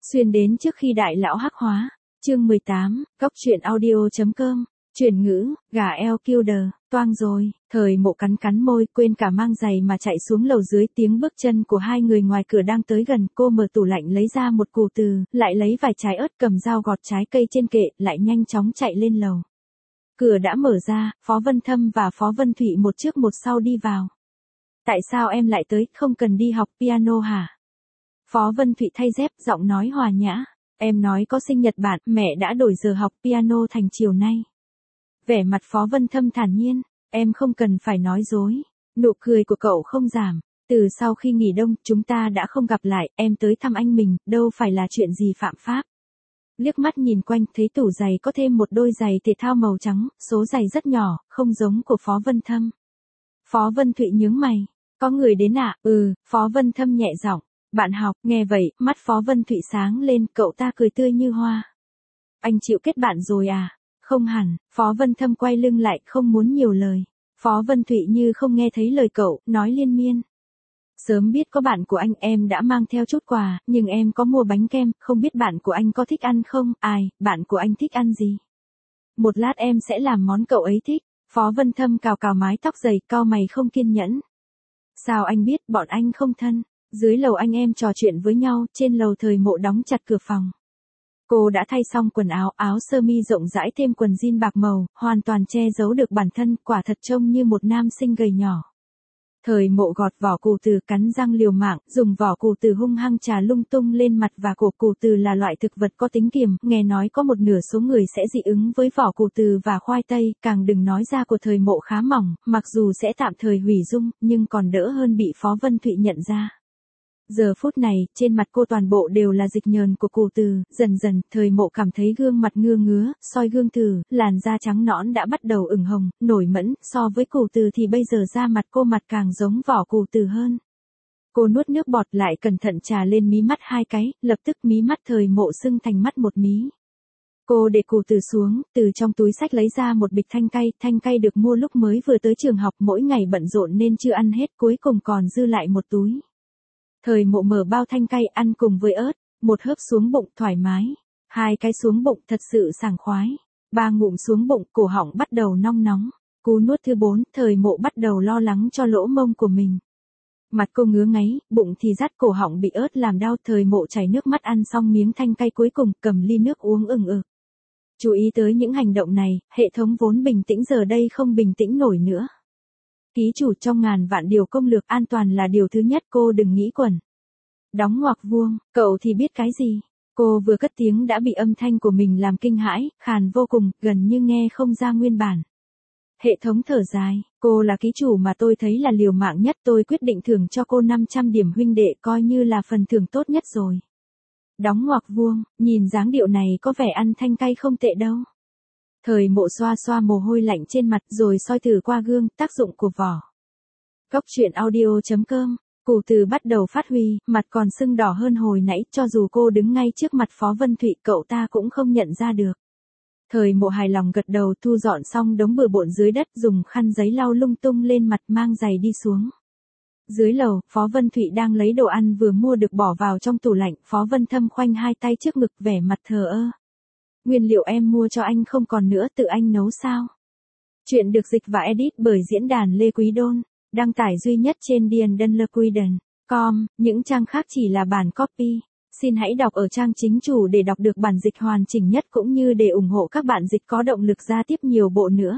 Xuyên đến trước khi đại lão hắc hóa. Chương 18, Cóc truyện audio.com. Chuyển ngữ, gà eo killer, toang rồi. Thời Mộ cắn cắn môi, quên cả mang giày mà chạy xuống lầu dưới. Tiếng bước chân của hai người ngoài cửa đang tới gần. Cô mở tủ lạnh lấy ra một củ từ, lại lấy vài trái ớt, cầm dao gọt trái cây trên kệ, lại nhanh chóng chạy lên lầu. Cửa đã mở ra, Phó Vân Thâm và Phó Vân Thụy một trước một sau đi vào. Tại sao em lại tới, không cần đi học piano hả? Phó Vân Thụy thay dép, giọng nói hòa nhã. Em nói có sinh nhật bạn, mẹ đã đổi giờ học piano thành chiều nay. Vẻ mặt Phó Vân Thâm thản nhiên, em không cần phải nói dối. Nụ cười của cậu không giảm. Từ sau khi nghỉ đông, chúng ta đã không gặp lại, em tới thăm anh mình, đâu phải là chuyện gì phạm pháp. Liếc mắt nhìn quanh, thấy tủ giày có thêm một đôi giày thể thao màu trắng, số giày rất nhỏ, không giống của Phó Vân Thâm. Phó Vân Thụy nhướng mày. Có người đến à? Phó Vân Thâm nhẹ giọng. Bạn học, nghe vậy, mắt Phó Vân Thụy sáng lên, cậu ta cười tươi như hoa. Anh chịu kết bạn rồi à? Không hẳn, Phó Vân Thâm quay lưng lại, không muốn nhiều lời. Phó Vân Thụy như không nghe thấy lời cậu, nói liên miên. Sớm biết có bạn của anh, em đã mang theo chút quà, nhưng em có mua bánh kem, không biết bạn của anh có thích ăn không? Ai, bạn của anh thích ăn gì? Một lát em sẽ làm món cậu ấy thích. Phó Vân Thâm cào cào mái tóc dày, cau mày không kiên nhẫn. Sao anh biết, bọn anh không thân? Dưới lầu anh em trò chuyện với nhau, trên lầu Thời Mộ đóng chặt cửa phòng. Cô đã thay xong quần áo, áo sơ mi rộng rãi thêm quần jean bạc màu, hoàn toàn che giấu được bản thân, quả thật trông như một nam sinh gầy nhỏ. Thời Mộ gọt vỏ củ từ, cắn răng liều mạng, dùng vỏ củ từ hung hăng chà lung tung lên mặt và cổ. Củ từ là loại thực vật có tính kiềm, nghe nói có một nửa số người sẽ dị ứng với vỏ củ từ và khoai tây, càng đừng nói da của Thời Mộ khá mỏng, mặc dù sẽ tạm thời hủy dung, nhưng còn đỡ hơn bị Phó Vân Thụy nhận ra. Giờ phút này, trên mặt cô toàn bộ đều là dịch nhờn của củ từ, dần dần, Thời Mộ cảm thấy gương mặt ngưa ngứa, soi gương thử, làn da trắng nõn đã bắt đầu ửng hồng, nổi mẫn, so với củ từ thì bây giờ da mặt cô mặt càng giống vỏ củ từ hơn. Cô nuốt nước bọt lại cẩn thận trà lên mí mắt hai cái, lập tức mí mắt Thời Mộ sưng thành mắt một mí. Cô để củ từ xuống, từ trong túi xách lấy ra một bịch thanh cay được mua lúc mới vừa tới trường học, mỗi ngày bận rộn nên chưa ăn hết, cuối cùng còn dư lại một túi. Thời Mộ mở bao thanh cay ăn cùng với ớt, một hớp xuống bụng thoải mái, hai cái xuống bụng thật sự sảng khoái, ba ngụm xuống bụng, cổ họng bắt đầu nong nóng, cú nuốt thứ 4, Thời Mộ bắt đầu lo lắng cho lỗ mông của mình. Mặt cô ngứa ngáy, bụng thì rát, cổ họng bị ớt làm đau. Thời Mộ chảy nước mắt ăn xong miếng thanh cay cuối cùng, cầm ly nước uống ừng ực. Chú ý tới những hành động này, hệ thống vốn bình tĩnh giờ đây không bình tĩnh nổi nữa. Ký chủ trong ngàn vạn điều công lược, an toàn là điều thứ nhất, cô đừng nghĩ quẩn. Đóng ngoặc vuông, cậu thì biết cái gì? Cô vừa cất tiếng đã bị âm thanh của mình làm kinh hãi, khàn vô cùng, gần như nghe không ra nguyên bản. Hệ thống thở dài, cô là ký chủ mà tôi thấy là liều mạng nhất, tôi quyết định thưởng cho cô 500 điểm huynh đệ, coi như là phần thưởng tốt nhất rồi. Đóng ngoặc vuông, nhìn dáng điệu này có vẻ ăn thanh cay không tệ đâu. Thời Mộ xoa xoa mồ hôi lạnh trên mặt rồi soi thử qua gương, tác dụng của vỏ. Cóc truyện audio.com. Củ từ bắt đầu phát huy, mặt còn sưng đỏ hơn hồi nãy, cho dù cô đứng ngay trước mặt Phó Vân Thụy, cậu ta cũng không nhận ra được. Thời Mộ hài lòng gật đầu, thu dọn xong đống bừa bộn dưới đất, dùng khăn giấy lau lung tung lên mặt, mang giày đi xuống. Dưới lầu, Phó Vân Thụy đang lấy đồ ăn vừa mua được bỏ vào trong tủ lạnh, Phó Vân Thâm khoanh hai tay trước ngực, vẻ mặt thờ ơ. Nguyên liệu em mua cho anh không còn nữa, tự anh nấu sao? Chuyện được dịch và edit bởi diễn đàn Lê Quý Đôn, đăng tải duy nhất trên diandanlequiden.com, những trang khác chỉ là bản copy. Xin hãy đọc ở trang chính chủ để đọc được bản dịch hoàn chỉnh nhất cũng như để ủng hộ các bạn dịch có động lực ra tiếp nhiều bộ nữa.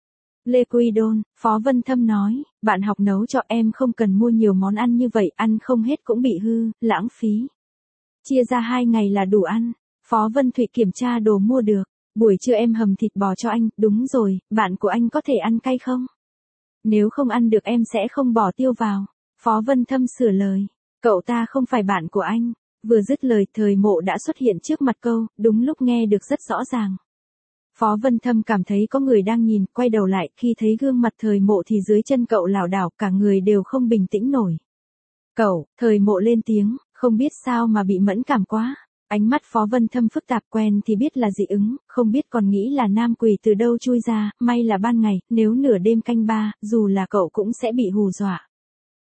Lê Quý Đôn, Phó Vân Thâm nói, bạn học nấu cho em không cần mua nhiều món ăn như vậy, ăn không hết cũng bị hư, lãng phí. Chia ra 2 ngày là đủ ăn. Phó Vân Thụy kiểm tra đồ mua được. Buổi trưa em hầm thịt bò cho anh, đúng rồi, bạn của anh có thể ăn cay không? Nếu không ăn được em sẽ không bỏ tiêu vào. Phó Vân Thâm sửa lời. Cậu ta không phải bạn của anh. Vừa dứt lời, Thời Mộ đã xuất hiện trước mặt câu, đúng lúc nghe được rất rõ ràng. Phó Vân Thâm cảm thấy có người đang nhìn, quay đầu lại, khi thấy gương mặt Thời Mộ thì dưới chân cậu lảo đảo, cả người đều không bình tĩnh nổi. Cậu, Thời Mộ lên tiếng, không biết sao mà bị mẫn cảm quá. Ánh mắt Phó Vân Thâm phức tạp, quen thì biết là dị ứng, không biết còn nghĩ là nam quỷ từ đâu chui ra, may là ban ngày, nếu nửa đêm canh ba, dù là cậu cũng sẽ bị hù dọa.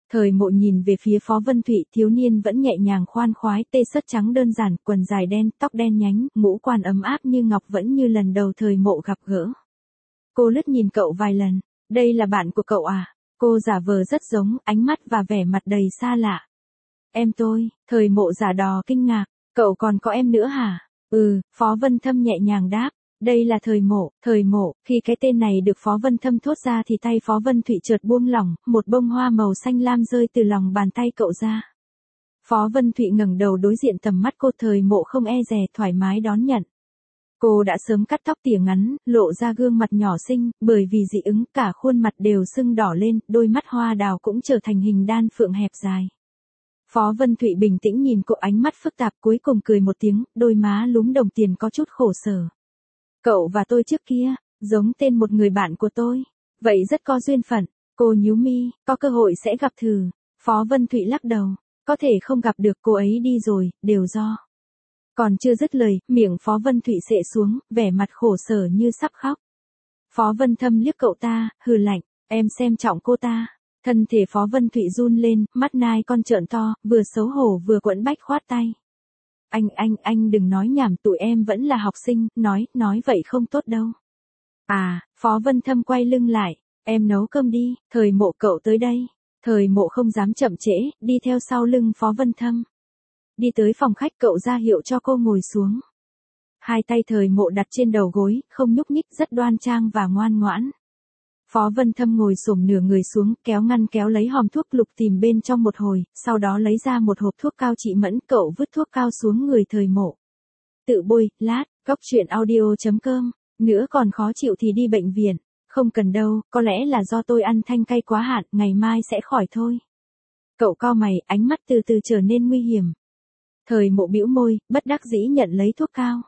Thời Mộ nhìn về phía Phó Vân Thụy, thiếu niên vẫn nhẹ nhàng khoan khoái, tê sất trắng đơn giản, quần dài đen, tóc đen nhánh, ngũ quan ấm áp như ngọc vẫn như lần đầu Thời Mộ gặp gỡ. Cô lướt nhìn cậu vài lần, đây là bạn của cậu à? Cô giả vờ rất giống, ánh mắt và vẻ mặt đầy xa lạ. Em tôi, Thời Mộ giả đò kinh ngạc, cậu còn có em nữa hả? Ừ, Phó Vân Thâm nhẹ nhàng đáp. Đây là Thời Mộ, khi cái tên này được Phó Vân Thâm thốt ra thì tay Phó Vân Thụy chợt buông lỏng, một bông hoa màu xanh lam rơi từ lòng bàn tay cậu ra. Phó Vân Thụy ngẩng đầu đối diện tầm mắt cô, Thời Mộ không e dè, thoải mái đón nhận. Cô đã sớm cắt tóc tỉa ngắn, lộ ra gương mặt nhỏ xinh, bởi vì dị ứng cả khuôn mặt đều sưng đỏ lên, đôi mắt hoa đào cũng trở thành hình đan phượng hẹp dài. Phó Vân Thụy bình tĩnh nhìn cô, ánh mắt phức tạp, cuối cùng cười một tiếng, đôi má lúm đồng tiền có chút khổ sở. Cậu và tôi trước kia, giống tên một người bạn của tôi. Vậy rất có duyên phận. Cô nhíu mi, có cơ hội sẽ gặp thử. Phó Vân Thụy lắc đầu. Có thể không gặp được, cô ấy đi rồi, đều do. Còn chưa dứt lời, miệng Phó Vân Thụy xệ xuống, vẻ mặt khổ sở như sắp khóc. Phó Vân Thâm liếc cậu ta, hừ lạnh, em xem trọng cô ta. Thân thể Phó Vân Thụy run lên, mắt nai con trợn to, vừa xấu hổ vừa quẫn bách khoát tay. Anh đừng nói nhảm, tụi em vẫn là học sinh, nói vậy không tốt đâu. À, Phó Vân Thâm quay lưng lại, em nấu cơm đi, Thời Mộ cậu tới đây. Thời Mộ không dám chậm trễ, đi theo sau lưng Phó Vân Thâm. Đi tới phòng khách, cậu ra hiệu cho cô ngồi xuống. Hai tay Thời Mộ đặt trên đầu gối, không nhúc nhích, rất đoan trang và ngoan ngoãn. Phó Vân Thâm ngồi xổm nửa người xuống, kéo ngăn kéo lấy hòm thuốc lục tìm bên trong một hồi, sau đó lấy ra một hộp thuốc cao trị mẫn, cậu vứt thuốc cao xuống người Thời Mộ. Tự bôi, lát, góc truyện audio.com, nữa còn khó chịu thì đi bệnh viện. Không cần đâu, có lẽ là do tôi ăn thanh cay quá hạn, ngày mai sẽ khỏi thôi. Cậu cau mày, ánh mắt từ từ trở nên nguy hiểm. Thời Mộ bĩu môi, bất đắc dĩ nhận lấy thuốc cao.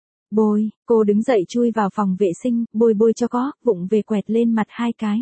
Bôi, cô đứng dậy chui vào phòng vệ sinh, bôi cho có, vụng về quẹt lên mặt 2 cái.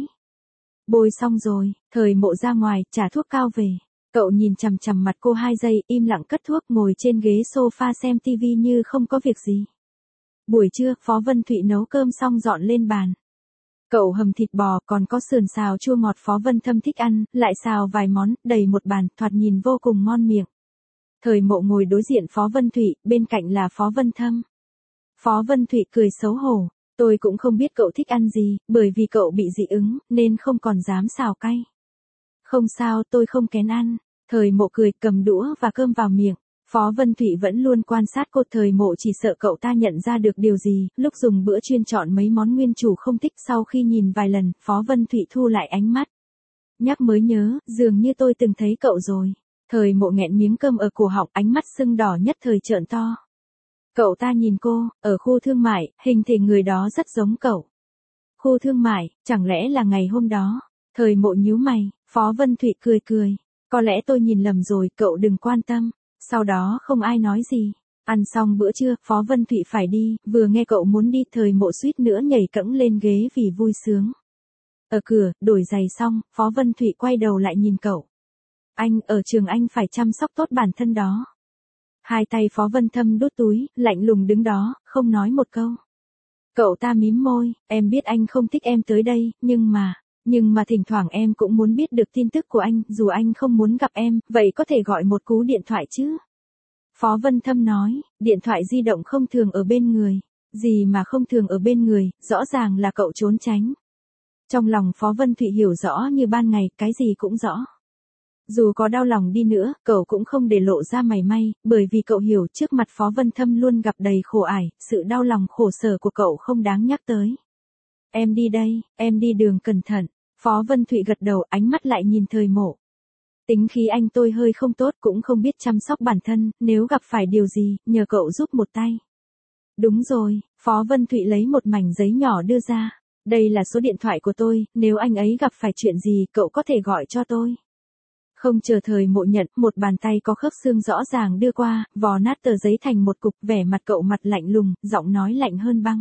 Bôi xong rồi, Thời Mộ ra ngoài, trả thuốc cao về. Cậu nhìn chằm chằm mặt cô 2 giây, im lặng cất thuốc, ngồi trên ghế sofa xem tivi như không có việc gì. Buổi trưa, Phó Vân Thụy nấu cơm xong dọn lên bàn. Cậu hầm thịt bò, còn có sườn xào chua ngọt Phó Vân Thâm thích ăn, lại xào vài món, đầy một bàn, thoạt nhìn vô cùng ngon miệng. Thời Mộ ngồi đối diện Phó Vân Thụy, bên cạnh là Phó Vân Thâm. Phó Vân Thụy cười xấu hổ, tôi cũng không biết cậu thích ăn gì, bởi vì cậu bị dị ứng, nên không còn dám xào cay. Không sao, tôi không kén ăn. Thời Mộ cười, cầm đũa và cơm vào miệng. Phó Vân Thụy vẫn luôn quan sát cô, Thời Mộ chỉ sợ cậu ta nhận ra được điều gì, lúc dùng bữa chuyên chọn mấy món nguyên chủ không thích, sau khi nhìn vài lần, Phó Vân Thụy thu lại ánh mắt. Nhắc mới nhớ, dường như tôi từng thấy cậu rồi. Thời Mộ nghẹn miếng cơm ở cổ họng, ánh mắt sưng đỏ nhất thời trợn to. Cậu ta nhìn cô, ở khu thương mại, hình thể người đó rất giống cậu. Khu thương mại, chẳng lẽ là ngày hôm đó? Thời Mộ nhíu mày, Phó Vân Thụy cười. Có lẽ tôi nhìn lầm rồi, cậu đừng quan tâm. Sau đó không ai nói gì. Ăn xong bữa trưa, Phó Vân Thụy phải đi, vừa nghe cậu muốn đi, Thời Mộ suýt nữa nhảy cẫng lên ghế vì vui sướng. Ở cửa, đổi giày xong, Phó Vân Thụy quay đầu lại nhìn cậu. Anh, ở trường anh phải chăm sóc tốt bản thân đó. Hai tay Phó Vân Thâm đút túi, lạnh lùng đứng đó, không nói một câu. Cậu ta mím môi, em biết anh không thích em tới đây, nhưng mà thỉnh thoảng em cũng muốn biết được tin tức của anh, dù anh không muốn gặp em, vậy có thể gọi một cú điện thoại chứ? Phó Vân Thâm nói, điện thoại di động không thường ở bên người. Gì mà không thường ở bên người, rõ ràng là cậu trốn tránh. Trong lòng Phó Vân Thụy hiểu rõ như ban ngày, cái gì cũng rõ. Dù có đau lòng đi nữa, cậu cũng không để lộ ra mảy may, bởi vì cậu hiểu trước mặt Phó Vân Thâm luôn gặp đầy khổ ải, sự đau lòng khổ sở của cậu không đáng nhắc tới. Em đi đây, em đi đường cẩn thận. Phó Vân Thụy gật đầu, ánh mắt lại nhìn Thời Mộ. Tính khí anh tôi hơi không tốt, cũng không biết chăm sóc bản thân, nếu gặp phải điều gì, nhờ cậu giúp một tay. Đúng rồi, Phó Vân Thụy lấy một mảnh giấy nhỏ đưa ra. Đây là số điện thoại của tôi, nếu anh ấy gặp phải chuyện gì, cậu có thể gọi cho tôi. Không chờ Thời Mộ nhận, một bàn tay có khớp xương rõ ràng đưa qua, vò nát tờ giấy thành một cục, vẻ mặt cậu mặt lạnh lùng, giọng nói lạnh hơn băng.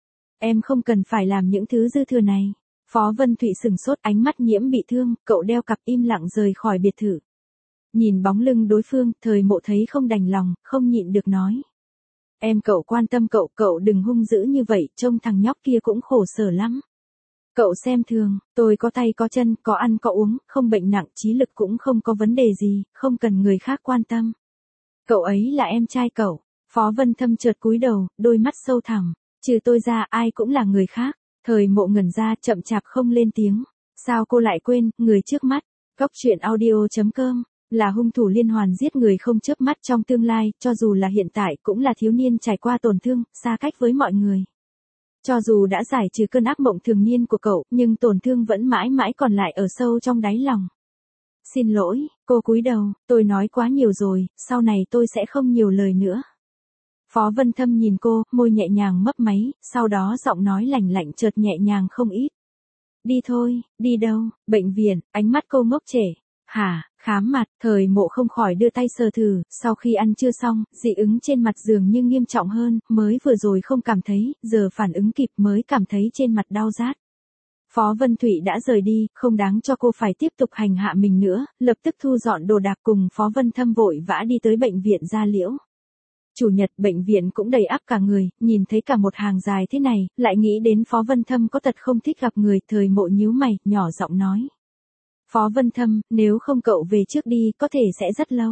Em không cần phải làm những thứ dư thừa này. Phó Vân Thụy sừng sốt, ánh mắt nhiễm bị thương, cậu đeo cặp im lặng rời khỏi biệt thự. Nhìn bóng lưng đối phương, Thời Mộ thấy không đành lòng, không nhịn được nói. Em cậu quan tâm cậu đừng hung dữ như vậy, trông thằng nhóc kia cũng khổ sở lắm. Cậu xem thường, tôi có tay có chân, có ăn có uống, không bệnh nặng, trí lực cũng không có vấn đề gì, không cần người khác quan tâm. Cậu ấy là em trai cậu. Phó Vân Thâm chợt cúi đầu, đôi mắt sâu thẳm. Trừ tôi ra ai cũng là người khác. Thời Mộ ngẩn ra, chậm chạp không lên tiếng. Sao cô lại quên, người trước mắt. Cóc truyện audio.com là hung thủ liên hoàn giết người không chớp mắt trong tương lai, cho dù là hiện tại cũng là thiếu niên trải qua tổn thương, xa cách với mọi người. Cho dù đã giải trừ cơn ác mộng thường niên của cậu, nhưng tổn thương vẫn mãi mãi còn lại ở sâu trong đáy lòng. Xin lỗi, cô cúi đầu, tôi nói quá nhiều rồi, sau này tôi sẽ không nhiều lời nữa. Phó Vân Thâm nhìn cô, môi nhẹ nhàng mấp máy, sau đó giọng nói lạnh lạnh chợt nhẹ nhàng không ít. Đi thôi, đi đâu, bệnh viện, ánh mắt cô ngốc trệ. Hả, khám mặt, Thời Mộ không khỏi đưa tay sờ thử, sau khi ăn trưa xong, dị ứng trên mặt dường như nghiêm trọng hơn, mới vừa rồi không cảm thấy, giờ phản ứng kịp mới cảm thấy trên mặt đau rát. Phó Vân Thụy đã rời đi, không đáng cho cô phải tiếp tục hành hạ mình nữa, lập tức thu dọn đồ đạc cùng Phó Vân Thâm vội vã đi tới bệnh viện Gia Liễu. Chủ nhật bệnh viện cũng đầy ắp cả người, nhìn thấy cả một hàng dài thế này, lại nghĩ đến Phó Vân Thâm có tật không thích gặp người, Thời Mộ nhíu mày, nhỏ giọng nói. Phó Vân Thâm, nếu không cậu về trước đi, có thể sẽ rất lâu.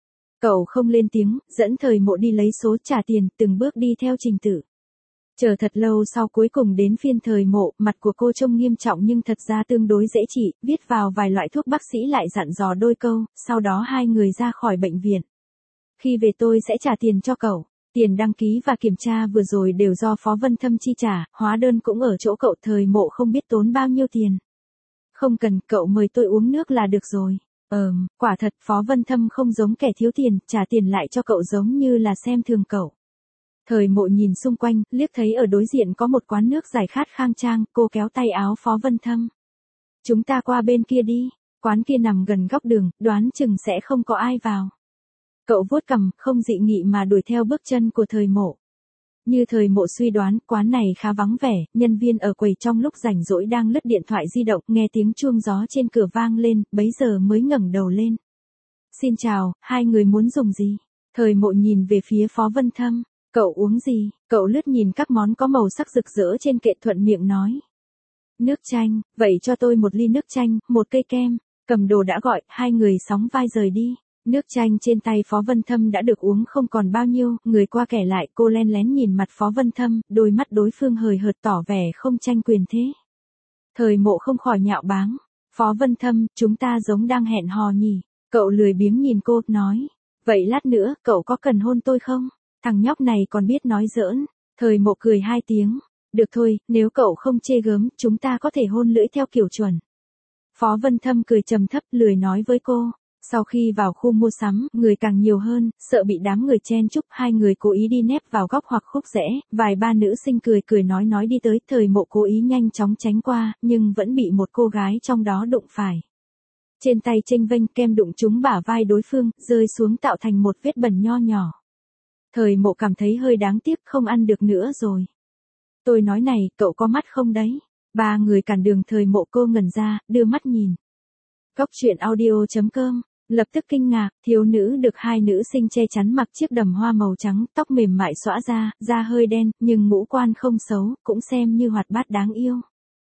Cậu không lên tiếng, dẫn Thời Mộ đi lấy số trả tiền, từng bước đi theo trình tự. Chờ thật lâu sau cuối cùng đến phiên Thời Mộ, mặt của cô trông nghiêm trọng nhưng thật ra tương đối dễ trị, viết vào vài loại thuốc bác sĩ lại dặn dò đôi câu, sau đó hai người ra khỏi bệnh viện. Khi về tôi sẽ trả tiền cho cậu. Tiền đăng ký và kiểm tra vừa rồi đều do Phó Vân Thâm chi trả, hóa đơn cũng ở chỗ cậu. Thời Mộ không biết tốn bao nhiêu tiền. Không cần, cậu mời tôi uống nước là được rồi. Quả thật Phó Vân Thâm không giống kẻ thiếu tiền, trả tiền lại cho cậu giống như là xem thường cậu. Thời Mộ nhìn xung quanh, liếc thấy ở đối diện có một quán nước giải khát khang trang, cô kéo tay áo Phó Vân Thâm. Chúng ta qua bên kia đi, quán kia nằm gần góc đường, đoán chừng sẽ không có ai vào. Cậu vuốt cằm, không dị nghị mà đuổi theo bước chân của Thời Mộ. Như Thời Mộ suy đoán, quán này khá vắng vẻ, nhân viên ở quầy trong lúc rảnh rỗi đang lướt điện thoại di động, nghe tiếng chuông gió trên cửa vang lên, bấy giờ mới ngẩng đầu lên. Xin chào, hai người muốn dùng gì? Thời Mộ nhìn về phía Phó Vân Thâm. Cậu uống gì? Cậu lướt nhìn các món có màu sắc rực rỡ trên kệ thuận miệng nói. Nước chanh, vậy cho tôi một ly nước chanh, một cây kem. Cầm đồ đã gọi, hai người sóng vai rời đi. Nước chanh trên tay Phó Vân Thâm đã được uống không còn bao nhiêu, người qua kẻ lại, cô len lén nhìn mặt Phó Vân Thâm, đôi mắt đối phương hời hợt tỏ vẻ không tranh quyền thế. Thời Mộ không khỏi nhạo báng. Phó Vân Thâm, chúng ta giống đang hẹn hò nhỉ? Cậu lười biếng nhìn cô, nói. Vậy lát nữa, cậu có cần hôn tôi không? Thằng nhóc này còn biết nói giỡn. Thời Mộ cười hai tiếng. Được thôi, nếu cậu không chê gớm, chúng ta có thể hôn lưỡi theo kiểu chuẩn. Phó Vân Thâm cười trầm thấp, lười nói với cô. Sau khi vào khu mua sắm, người càng nhiều hơn, sợ bị đám người chen chúc, hai người cố ý đi nép vào góc hoặc khúc rẽ, vài ba nữ sinh cười nói đi tới, Thời Mộ cố ý nhanh chóng tránh qua, nhưng vẫn bị một cô gái trong đó đụng phải. Trên tay chênh vênh, kem đụng trúng bả vai đối phương, rơi xuống tạo thành một vết bẩn nho nhỏ. Thời Mộ cảm thấy hơi đáng tiếc, không ăn được nữa rồi. Tôi nói này, cậu có mắt không đấy? Ba người cản đường Thời Mộ, cô ngẩn ra, đưa mắt nhìn. Cóc truyện audio.com lập tức kinh ngạc, thiếu nữ được hai nữ sinh che chắn mặc chiếc đầm hoa màu trắng, tóc mềm mại xõa ra, da hơi đen, nhưng ngũ quan không xấu, cũng xem như hoạt bát đáng yêu.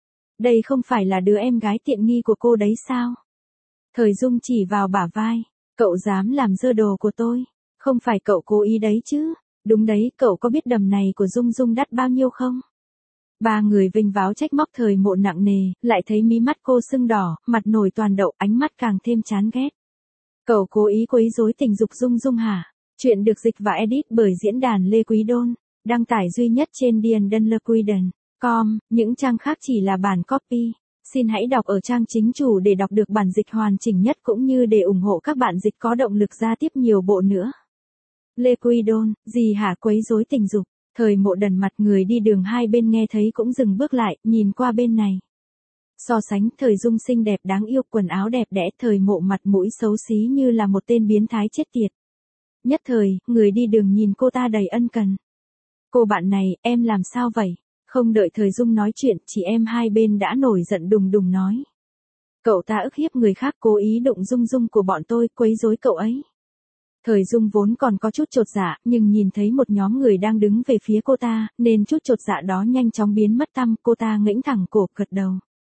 Đây không phải là đứa em gái tiện nghi của cô đấy sao? Thời Dung chỉ vào bả vai, cậu dám làm dơ đồ của tôi, không phải cậu cố ý đấy chứ? Đúng đấy, cậu có biết đầm này của Dung Dung đắt bao nhiêu không? Ba người vênh váo trách móc Thời Mộ nặng nề, lại thấy mí mắt cô sưng đỏ, mặt nổi toàn đậu, ánh mắt càng thêm chán ghét. Cậu cố ý quấy rối tình dục Dung Dung hả? Chuyện được dịch và edit bởi diễn đàn Lê Quý Đôn, đăng tải duy nhất trên diandanlequiden.com, những trang khác chỉ là bản copy. Xin hãy đọc ở trang chính chủ để đọc được bản dịch hoàn chỉnh nhất cũng như để ủng hộ các bạn dịch có động lực ra tiếp nhiều bộ nữa. Lê Quý Đôn, gì hả, quấy rối tình dục? Thời Mộ đần mặt, người đi đường hai bên nghe thấy cũng dừng bước lại, nhìn qua bên này. So sánh, Thời Dung xinh đẹp đáng yêu, quần áo đẹp đẽ, Thời Mộ mặt mũi xấu xí như là một tên biến thái chết tiệt. Nhất thời, người đi đường nhìn cô ta đầy ân cần. Cô bạn này, em làm sao vậy? Không đợi Thời Dung nói chuyện, chị em hai bên đã nổi giận đùng đùng nói. Cậu ta ức hiếp người khác, cố ý đụng Dung Dung của bọn tôi, quấy rối cậu ấy. Thời Dung vốn còn có chút chột dạ, nhưng nhìn thấy một nhóm người đang đứng về phía cô ta, nên chút chột dạ đó nhanh chóng biến mất tăm, cô ta ngẩng thẳng cổ, gật đầu.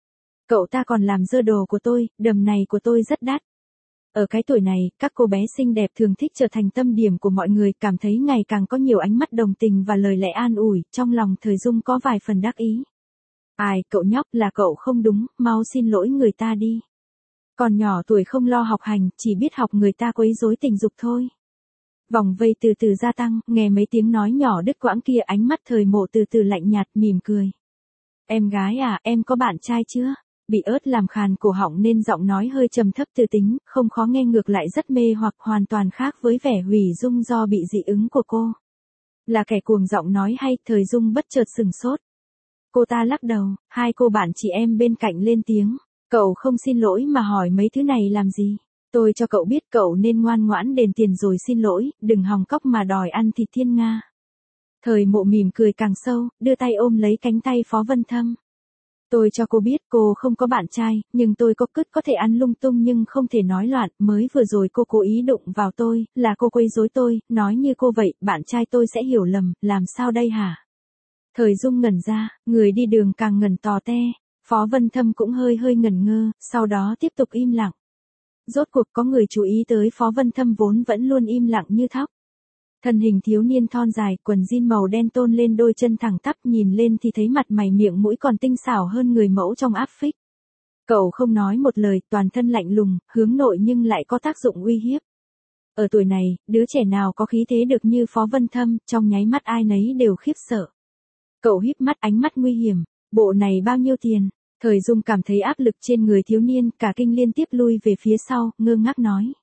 Cậu ta còn làm dơ đồ của tôi, đầm này của tôi rất đắt. Ở cái tuổi này, các cô bé xinh đẹp thường thích trở thành tâm điểm của mọi người, cảm thấy ngày càng có nhiều ánh mắt đồng tình và lời lẽ an ủi, trong lòng Thời Dung có vài phần đắc ý. Ai, cậu nhóc, là cậu không đúng, mau xin lỗi người ta đi. Còn nhỏ tuổi không lo học hành, chỉ biết học người ta quấy rối tình dục thôi. Vòng vây từ từ gia tăng, nghe mấy tiếng nói nhỏ đứt quãng kia, ánh mắt Thời Mộ từ từ lạnh nhạt, mỉm cười. Em gái à, em có bạn trai chưa? Bị ớt làm khàn cổ họng nên giọng nói hơi trầm thấp từ tính, không khó nghe, ngược lại rất mê hoặc, hoàn toàn khác với vẻ hủy dung do bị dị ứng của cô. Là kẻ cuồng giọng nói hay? Thời Dung bất chợt sừng sốt. Cô ta lắc đầu, hai cô bạn chị em bên cạnh lên tiếng. Cậu không xin lỗi mà hỏi mấy thứ này làm gì? Tôi cho cậu biết cậu nên ngoan ngoãn đền tiền rồi xin lỗi, đừng hòng cóc mà đòi ăn thịt thiên nga. Thời Mộ mỉm cười càng sâu, đưa tay ôm lấy cánh tay Phó Vân Thâm. Tôi cho cô biết cô không có bạn trai, nhưng tôi có thể ăn lung tung nhưng không thể nói loạn, mới vừa rồi cô cố ý đụng vào tôi, là cô quấy rối tôi, nói như cô vậy, bạn trai tôi sẽ hiểu lầm, làm sao đây hả? Thời Dung ngẩn ra, người đi đường càng ngẩn tò te, Phó Vân Thâm cũng hơi ngẩn ngơ, sau đó tiếp tục im lặng. Rốt cuộc có người chú ý tới Phó Vân Thâm vốn vẫn luôn im lặng như thóc. Thân hình thiếu niên thon dài, quần jean màu đen tôn lên đôi chân thẳng tắp, nhìn lên thì thấy mặt mày miệng mũi còn tinh xảo hơn người mẫu trong áp phích. Cậu không nói một lời, toàn thân lạnh lùng, hướng nội nhưng lại có tác dụng uy hiếp. Ở tuổi này, đứa trẻ nào có khí thế được như Phó Vân Thâm, trong nháy mắt ai nấy đều khiếp sợ. Cậu híp mắt, ánh mắt nguy hiểm. Bộ này bao nhiêu tiền? Thời Dung cảm thấy áp lực trên người thiếu niên, cả kinh liên tiếp lui về phía sau, ngơ ngác nói.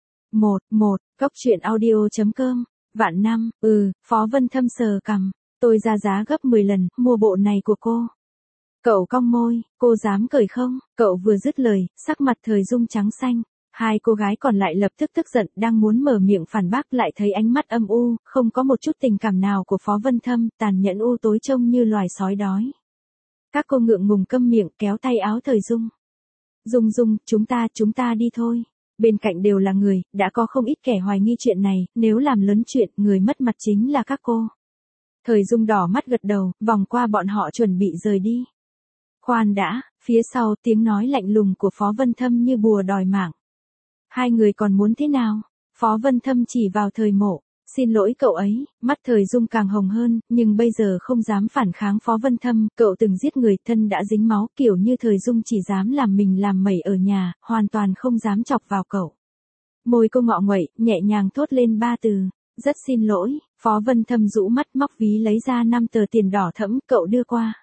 Cóc truyện audio.com. Vạn năm, Phó Vân Thâm sờ cằm. Tôi ra giá gấp 10 lần, mua bộ này của cô. Cậu cong môi, cô dám cởi không? Cậu vừa dứt lời, sắc mặt Thời Dung trắng xanh. Hai cô gái còn lại lập tức tức giận, đang muốn mở miệng phản bác lại thấy ánh mắt âm u, không có một chút tình cảm nào của Phó Vân Thâm, tàn nhẫn u tối trông như loài sói đói. Các cô ngượng ngùng câm miệng, kéo tay áo Thời Dung. Dung, chúng ta đi thôi. Bên cạnh đều là người, đã có không ít kẻ hoài nghi chuyện này, nếu làm lớn chuyện, người mất mặt chính là các cô. Thời Dung đỏ mắt gật đầu, vòng qua bọn họ chuẩn bị rời đi. Khoan đã, phía sau tiếng nói lạnh lùng của Phó Vân Thâm như bùa đòi mạng. Hai người còn muốn thế nào? Phó Vân Thâm chỉ vào Thời Mộ. Xin lỗi cậu ấy, mắt Thời Dung càng hồng hơn, nhưng bây giờ không dám phản kháng Phó Vân Thâm, cậu từng giết người, thân đã dính máu, kiểu như Thời Dung chỉ dám làm mình làm mẩy ở nhà, hoàn toàn không dám chọc vào cậu. Môi cô ngọ nguậy, nhẹ nhàng thốt lên 3 từ, rất xin lỗi. Phó Vân Thâm rũ mắt móc ví lấy ra 5 tờ tiền đỏ thẫm, cậu đưa qua.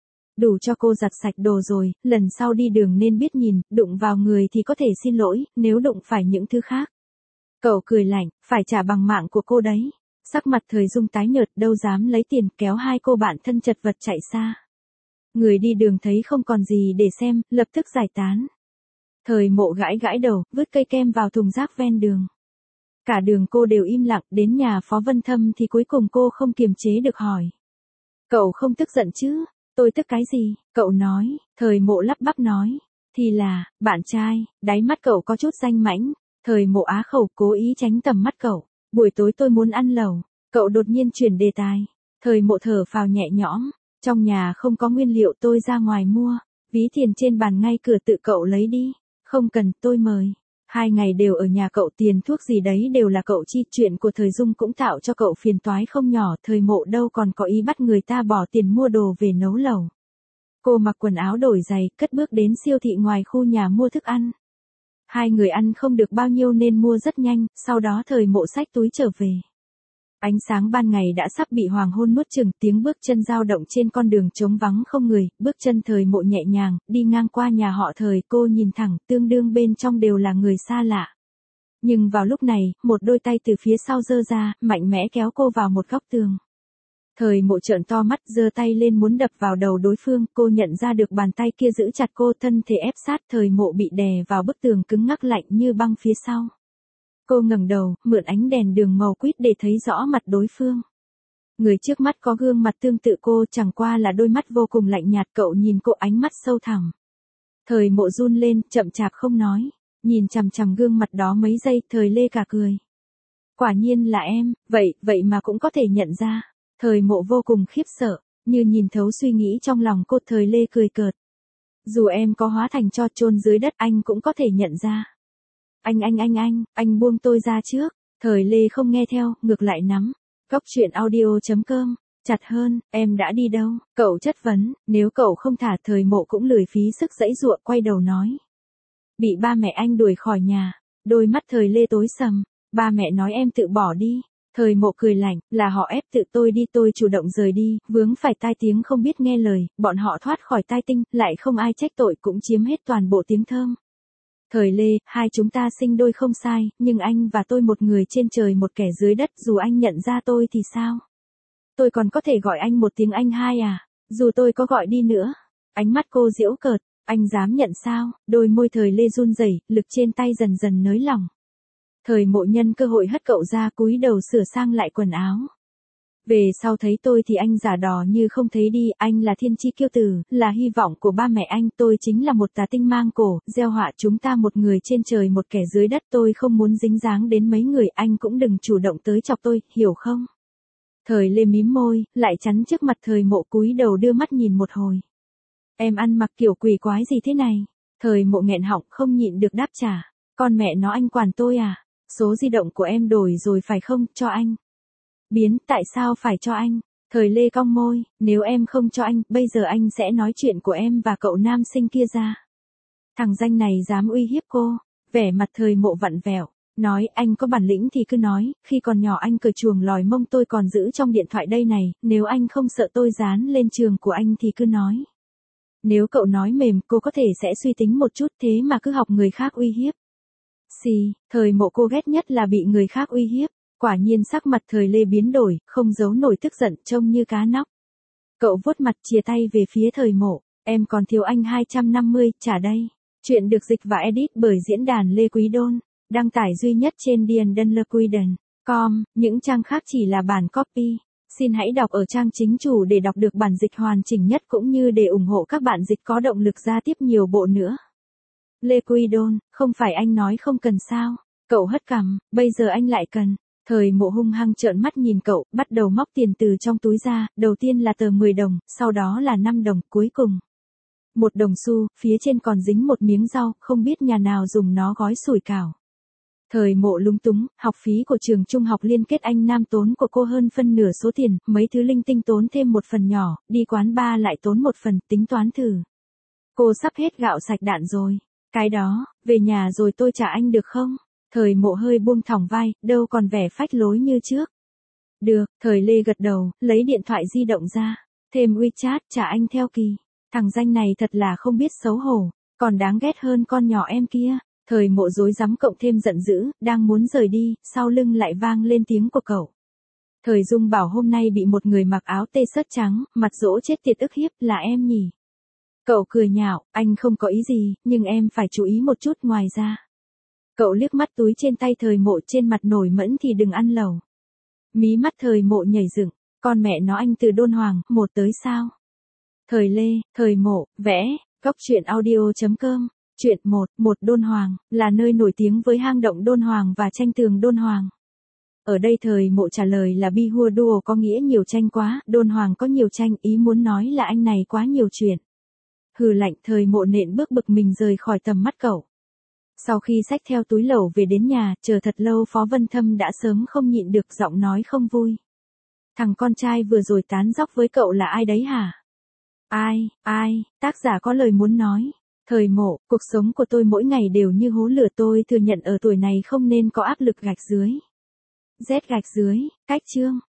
Đủ cho cô giặt sạch đồ rồi, lần sau đi đường nên biết nhìn, đụng vào người thì có thể xin lỗi, nếu đụng phải những thứ khác. Cậu cười lạnh, phải trả bằng mạng của cô đấy. Sắc mặt Thời Dung tái nhợt, đâu dám lấy tiền, kéo hai cô bạn thân chật vật chạy xa. Người đi đường thấy không còn gì để xem, lập tức giải tán. Thời Mộ gãi đầu, vứt cây kem vào thùng rác ven đường. Cả đường cô đều im lặng, đến nhà Phó Vân Thâm thì cuối cùng cô không kiềm chế được hỏi. Cậu không tức giận chứ? Tôi tức cái gì? Cậu nói. Thời Mộ lắp bắp nói. Thì là, bạn trai. Đáy mắt cậu có chút danh mãnh. Thời Mộ á khẩu, cố ý tránh tầm mắt cậu. Buổi tối tôi muốn ăn lẩu. Cậu đột nhiên chuyển đề tài. Thời Mộ thở phào nhẹ nhõm. Trong nhà không có nguyên liệu, tôi ra ngoài mua. Ví tiền trên bàn ngay cửa, tự cậu lấy đi. Không cần, tôi mời. 2 ngày đều ở nhà cậu, tiền thuốc gì đấy đều là cậu chi. Chuyện của Thời Dung cũng tạo cho cậu phiền toái không nhỏ. Thời Mộ đâu còn có ý bắt người ta bỏ tiền mua đồ về nấu lẩu. Cô mặc quần áo đổi giày, cất bước đến siêu thị ngoài khu nhà mua thức ăn. 2 người ăn không được bao nhiêu nên mua rất nhanh, sau đó Thời Mộ xách túi trở về. Ánh sáng ban ngày đã sắp bị hoàng hôn nuốt chửng, tiếng bước chân dao động trên con đường trống vắng không người, bước chân Thời Mộ nhẹ nhàng, đi ngang qua nhà họ Thời, cô nhìn thẳng, tương đương bên trong đều là người xa lạ. Nhưng vào lúc này, một đôi tay từ phía sau giơ ra, mạnh mẽ kéo cô vào một góc tường. Thời Mộ trợn to mắt, giơ tay lên muốn đập vào đầu đối phương, cô nhận ra được bàn tay kia giữ chặt cô, thân thể ép sát. Thời Mộ bị đè vào bức tường cứng ngắc lạnh như băng phía sau. Cô ngẩng đầu, mượn ánh đèn đường màu quýt để thấy rõ mặt đối phương. Người trước mắt có gương mặt tương tự cô, chẳng qua là đôi mắt vô cùng lạnh nhạt. Cậu nhìn cô, ánh mắt sâu thẳm. Thời Mộ run lên, chậm chạp không nói, nhìn chằm chằm gương mặt đó mấy giây, Thời lê cả cười. Quả nhiên là em, vậy mà cũng có thể nhận ra. Thời Mộ vô cùng khiếp sợ, như nhìn thấu suy nghĩ trong lòng cô. Thời lê cười cợt. Dù em có hóa thành tro chôn dưới đất anh cũng có thể nhận ra. Anh buông tôi ra trước. Thời Lê không nghe theo, ngược lại nắm. Góc truyện audio.com. Chặt hơn, em đã đi đâu? Cậu chất vấn, nếu cậu không thả Thời Mộ cũng lười phí sức giãy giụa quay đầu nói. Bị ba mẹ anh đuổi khỏi nhà. Đôi mắt Thời Lê tối sầm. Ba mẹ nói em tự bỏ đi. Thời Mộ cười lạnh, là họ ép tự tôi đi, tôi chủ động rời đi, vướng phải tai tiếng không biết nghe lời, bọn họ thoát khỏi tai tinh, lại không ai trách tội cũng chiếm hết toàn bộ tiếng thơm. Thời Lê, hai chúng ta sinh đôi không sai, nhưng anh và tôi một người trên trời một kẻ dưới đất, dù anh nhận ra tôi thì sao? Tôi còn có thể gọi anh một tiếng anh hai à? Dù tôi có gọi đi nữa. Ánh mắt cô giễu cợt, anh dám nhận sao? Đôi môi Thời Lê run rẩy, lực trên tay dần dần nới lỏng. Thời Mộ nhân cơ hội hất cậu ra, cúi đầu sửa sang lại quần áo. Về sau thấy tôi thì anh giả đò như không thấy đi, anh là thiên chi kiêu tử, là hy vọng của ba mẹ anh, tôi chính là một tà tinh mang cổ, gieo họa chúng ta một người trên trời một kẻ dưới đất, tôi không muốn dính dáng đến mấy người, anh cũng đừng chủ động tới chọc tôi, hiểu không? Thời Lê mím môi, lại chắn trước mặt Thời Mộ, cúi đầu đưa mắt nhìn một hồi. Em ăn mặc kiểu quỷ quái gì thế này? Thời Mộ nghẹn họng không nhịn được đáp trả. Con mẹ nó anh quản tôi à? Số di động của em đổi rồi phải không, cho anh. Biến, tại sao phải cho anh? Thời Lê cong môi, nếu em không cho anh, bây giờ anh sẽ nói chuyện của em và cậu nam sinh kia ra. Thằng danh này dám uy hiếp cô. Vẻ mặt Thời Mộ vặn vẹo. Nói anh có bản lĩnh thì cứ nói, khi còn nhỏ anh cởi chuồng lòi mông tôi còn giữ trong điện thoại đây này, nếu anh không sợ tôi dán lên trường của anh thì cứ nói. Nếu cậu nói mềm cô có thể sẽ suy tính một chút, thế mà cứ học người khác uy hiếp. Xì, Thời Mộ cô ghét nhất là bị người khác uy hiếp. Quả nhiên sắc mặt Thời Lê biến đổi, không giấu nổi tức giận, trông như cá nóc. Cậu vuốt mặt chìa tay về phía Thời Mộ, em còn thiếu anh 250, trả đây. Chuyện được dịch và edit bởi diễn đàn Lê Quý Đôn, đăng tải duy nhất trên diandanlequiden.com, những trang khác chỉ là bản copy. Xin hãy đọc ở trang chính chủ để đọc được bản dịch hoàn chỉnh nhất cũng như để ủng hộ các bạn dịch có động lực ra tiếp nhiều bộ nữa. Lê Quý Đôn, không phải anh nói không cần sao? Cậu hất cằm, bây giờ anh lại cần. Thời Mộ hung hăng trợn mắt nhìn cậu, bắt đầu móc tiền từ trong túi ra, đầu tiên là tờ 10 đồng, sau đó là 5 đồng, cuối cùng 1 đồng xu, phía trên còn dính một miếng rau, không biết nhà nào dùng nó gói sủi cảo. Thời Mộ lúng túng, học phí của trường trung học liên kết anh nam tốn của cô hơn phân nửa số tiền, mấy thứ linh tinh tốn thêm một phần nhỏ, đi quán bar lại tốn một phần, tính toán thử. Cô sắp hết gạo sạch đạn rồi. Cái đó, về nhà rồi tôi trả anh được không? Thời Mộ hơi buông thõng vai, đâu còn vẻ phách lối như trước. Được, Thời Lê gật đầu, lấy điện thoại di động ra. Thêm WeChat, trả anh theo kỳ. Thằng danh này thật là không biết xấu hổ, còn đáng ghét hơn con nhỏ em kia. Thời Mộ rối rắm cộng thêm giận dữ, đang muốn rời đi, sau lưng lại vang lên tiếng của cậu. Thời Dung bảo hôm nay bị một người mặc áo tê sớt trắng, mặt dỗ chết tiệt ức hiếp, là em nhỉ? Cậu cười nhạo, anh không có ý gì, nhưng em phải chú ý một chút ngoài ra. Cậu liếc mắt túi trên tay Thời Mộ, trên mặt nổi mẫn thì đừng ăn lẩu. Mí mắt Thời Mộ nhảy dựng, con mẹ nó anh từ Đôn Hoàng, một tới sao? Thời Lê, Thời Mộ, vẽ, góc truyện audio.com, chuyện 1 Đôn Hoàng, là nơi nổi tiếng với hang động Đôn Hoàng và tranh tường Đôn Hoàng. Ở đây Thời Mộ trả lời là bi hua duo có nghĩa nhiều tranh quá, Đôn Hoàng có nhiều tranh, ý muốn nói là anh này quá nhiều chuyện. Hừ lạnh, Thời Mộ nện bước bực mình rời khỏi tầm mắt cậu. Sau khi xách theo túi lẩu về đến nhà, chờ thật lâu Phó Vân Thâm đã sớm không nhịn được, giọng nói không vui. Thằng con trai vừa rồi tán dóc với cậu là ai đấy hả? Ai, tác giả có lời muốn nói. Thời Mộ, cuộc sống của tôi mỗi ngày đều như hố lửa, tôi thừa nhận ở tuổi này không nên có áp lực gạch dưới. Z gạch dưới, cách chương.